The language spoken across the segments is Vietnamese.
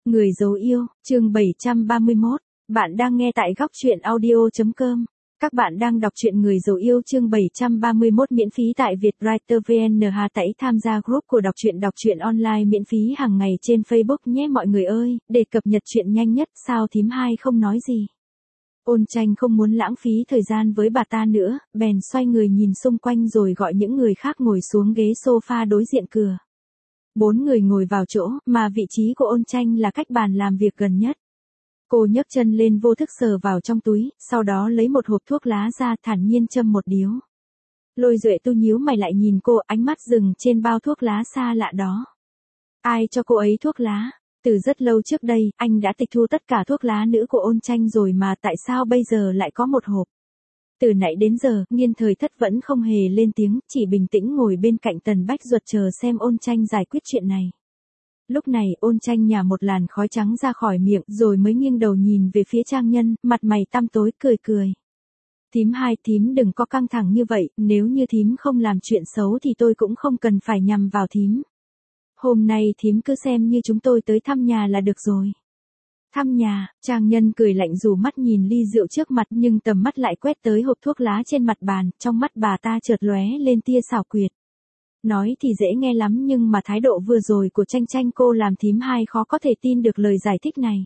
Người dấu yêu, chương 731. Bạn đang nghe tại góc truyện audio.com. Các bạn đang đọc truyện Người dấu yêu chương 731 miễn phí tại Vietwriter VN. Hãy tham gia group của đọc truyện online miễn phí hàng ngày trên Facebook nhé mọi người ơi, để cập nhật chuyện nhanh nhất. Sao thím hai không nói gì? Ôn Tranh không muốn lãng phí thời gian với bà ta nữa, bèn xoay người nhìn xung quanh rồi gọi những người khác ngồi xuống ghế sofa đối diện cửa. 4 người ngồi vào chỗ, mà vị trí của Ôn Tranh là cách bàn làm việc gần nhất. Cô nhấc chân lên vô thức sờ vào trong túi, sau đó lấy một hộp thuốc lá ra thản nhiên châm một điếu. Lôi Duệ Tu nhíu mày lại nhìn cô, ánh mắt dừng trên bao thuốc lá xa lạ đó. Ai cho cô ấy thuốc lá? Từ rất lâu trước đây, anh đã tịch thu tất cả thuốc lá nữ của Ôn Tranh rồi mà tại sao bây giờ lại có một hộp? Từ nãy đến giờ, Nghiên Thời Thất vẫn không hề lên tiếng, chỉ bình tĩnh ngồi bên cạnh Tần Bách Duật chờ xem Ôn Tranh giải quyết chuyện này. Lúc này, Ôn Tranh nhả một làn khói trắng ra khỏi miệng, rồi mới nghiêng đầu nhìn về phía Trang Nhân, mặt mày tăm tối, cười. Thím hai, thím đừng có căng thẳng như vậy, nếu như thím không làm chuyện xấu thì tôi cũng không cần phải nhằm vào thím. Hôm nay thím cứ xem như chúng tôi tới thăm nhà là được rồi. Thăm nhà, Trang Nhân cười lạnh dù mắt nhìn ly rượu trước mặt nhưng tầm mắt lại quét tới hộp thuốc lá trên mặt bàn, trong mắt bà ta chợt lóe lên tia xảo quyệt. Nói thì dễ nghe lắm nhưng mà thái độ vừa rồi của Tranh cô làm thím hai khó có thể tin được lời giải thích này.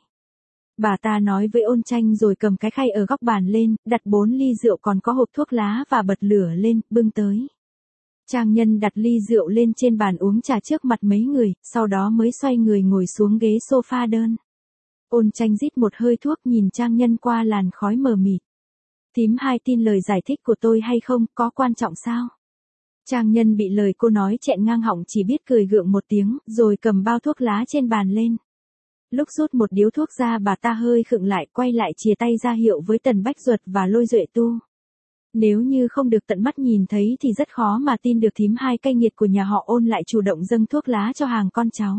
Bà ta nói với Ôn Tranh rồi cầm cái khay ở góc bàn lên, đặt 4 ly rượu còn có hộp thuốc lá và bật lửa lên, bưng tới. Trang Nhân đặt ly rượu lên trên bàn uống trà trước mặt mấy người, sau đó mới xoay người ngồi xuống ghế sofa đơn. Ôn Tranh rít một hơi thuốc nhìn Trang Nhân qua làn khói mờ mịt. Thím hai tin lời giải thích của tôi hay không, có quan trọng sao? Trang Nhân bị lời cô nói chẹn ngang họng chỉ biết cười gượng một tiếng, rồi cầm bao thuốc lá trên bàn lên. Lúc rút một điếu thuốc ra bà ta hơi khựng lại, quay lại chìa tay ra hiệu với Tần Bách Duật và Lôi Duệ Tu. Nếu như không được tận mắt nhìn thấy thì rất khó mà tin được thím hai cay nghiệt của nhà họ Ôn lại chủ động dâng thuốc lá cho hàng con cháu.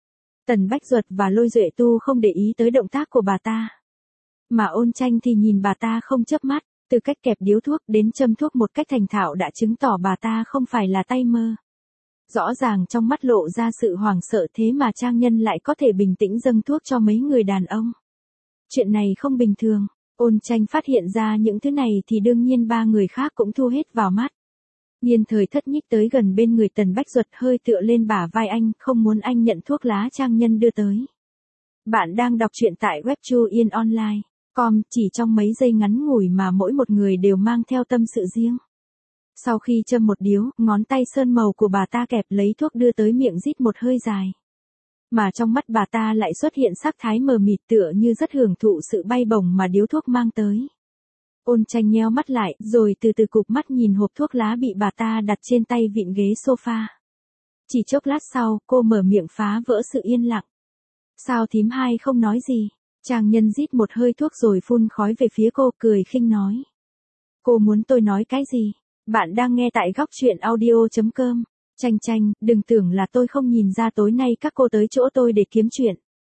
Tần Bách Duật và Lôi Duệ Tu không để ý tới động tác của bà ta. Mà Ôn Tranh thì nhìn bà ta không chớp mắt, từ cách kẹp điếu thuốc đến châm thuốc một cách thành thạo đã chứng tỏ bà ta không phải là tay mơ. Rõ ràng trong mắt lộ ra sự hoảng sợ thế mà Trang Nhân lại có thể bình tĩnh dâng thuốc cho mấy người đàn ông. Chuyện này không bình thường, Ôn Tranh phát hiện ra những thứ này thì đương nhiên 3 người khác cũng thu hết vào mắt. Nghiên Thời Thất nhích tới gần bên người Tần Bách Duật hơi tựa lên bả vai anh, không muốn anh nhận thuốc lá Trang Nhân đưa tới. Bạn đang đọc truyện tại web chuyenonline.com, chỉ trong mấy giây ngắn ngủi mà mỗi một người đều mang theo tâm sự riêng. Sau khi châm một điếu, ngón tay sơn màu của bà ta kẹp lấy thuốc đưa tới miệng rít một hơi dài. Mà trong mắt bà ta lại xuất hiện sắc thái mờ mịt tựa như rất hưởng thụ sự bay bổng mà điếu thuốc mang tới. Ôn Tranh nheo mắt lại, rồi từ từ cụp mắt nhìn hộp thuốc lá bị bà ta đặt trên tay vịn ghế sofa. Chỉ chốc lát sau, cô mở miệng phá vỡ sự yên lặng. Sao thím hai không nói gì? Trang Nhân rít một hơi thuốc rồi phun khói về phía cô, cười khinh nói. Cô muốn tôi nói cái gì? Bạn đang nghe tại góc truyện audio.com. Tranh, đừng tưởng là tôi không nhìn ra tối nay các cô tới chỗ tôi để kiếm chuyện.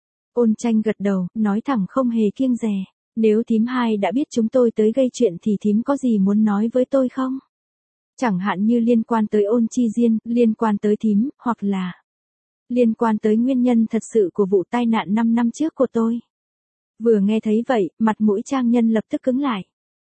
Ôn Tranh gật đầu, nói thẳng không hề kiêng dè. Nếu thím hai đã biết chúng tôi tới gây chuyện thì thím có gì muốn nói với tôi không? Chẳng hạn như liên quan tới Ôn Chi Diên, liên quan tới thím, hoặc là liên quan tới nguyên nhân thật sự của vụ tai nạn 5 năm trước của tôi. Vừa nghe thấy vậy, mặt mũi Trang Nhân lập tức cứng lại.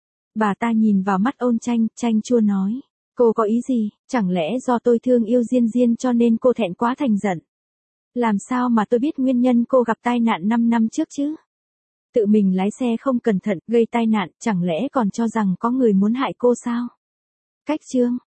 Bà ta nhìn vào mắt Ôn Tranh, Tranh chua nói. Cô có ý gì, chẳng lẽ do tôi thương yêu Diên cho nên cô thẹn quá thành giận? Làm sao mà tôi biết nguyên nhân cô gặp tai nạn 5 năm trước chứ? Tự mình lái xe không cẩn thận, gây tai nạn, chẳng lẽ còn cho rằng có người muốn hại cô sao? Cách chương,